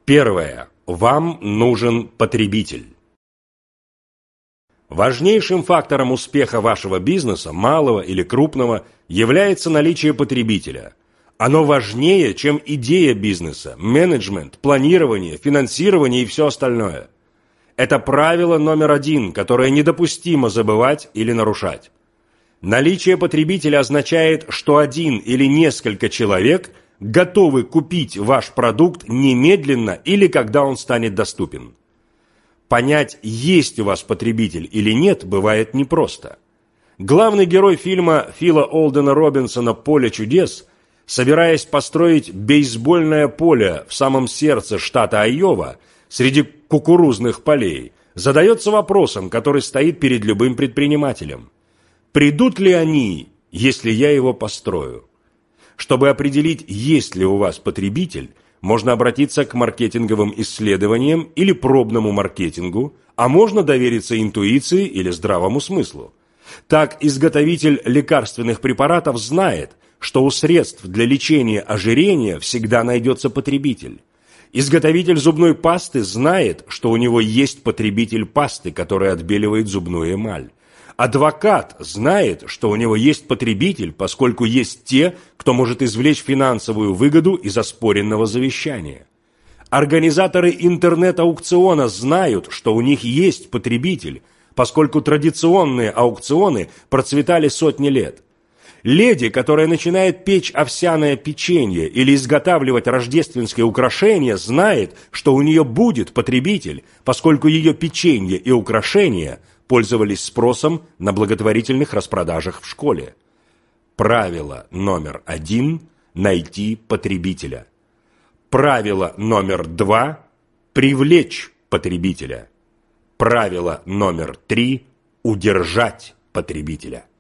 Первое. Вам нужен потребитель. Важнейшим фактором успеха вашего бизнеса, малого или крупного, является наличие потребителя. Оно важнее, чем идея бизнеса, менеджмент, планирование, финансирование и все остальное. Это правило номер 1, которое недопустимо забывать или нарушать. Наличие потребителя означает, что один или несколько человек готовы купить ваш продукт немедленно или когда он станет доступен. Понять, есть у вас потребитель или нет, бывает непросто. Главный герой фильма Фила Олдена Робинсона «Поле чудес», собираясь построить бейсбольное поле в самом сердце штата Айова, среди кукурузных полей, задается вопросом, который стоит перед любым предпринимателем. Придут ли они, если я его построю? Чтобы определить, есть ли у вас потребитель, можно обратиться к маркетинговым исследованиям или пробному маркетингу, а можно довериться интуиции или здравому смыслу. Так, изготовитель лекарственных препаратов знает, что у средств для лечения ожирения всегда найдется потребитель. Изготовитель зубной пасты знает, что у него есть потребитель пасты, который отбеливает зубную эмаль. Адвокат знает, что у него есть потребитель, поскольку есть те, кто может извлечь финансовую выгоду из оспоренного завещания. Организаторы интернет-аукциона знают, что у них есть потребитель, поскольку традиционные аукционы процветали сотни лет. Леди, которая начинает печь овсяное печенье или изготавливать рождественские украшения, знает, что у нее будет потребитель, поскольку ее печенье и украшения пользовались спросом на благотворительных распродажах в школе. Правило номер 1 – найти потребителя. Правило номер 2 – привлечь потребителя. Правило номер 3 – удержать потребителя.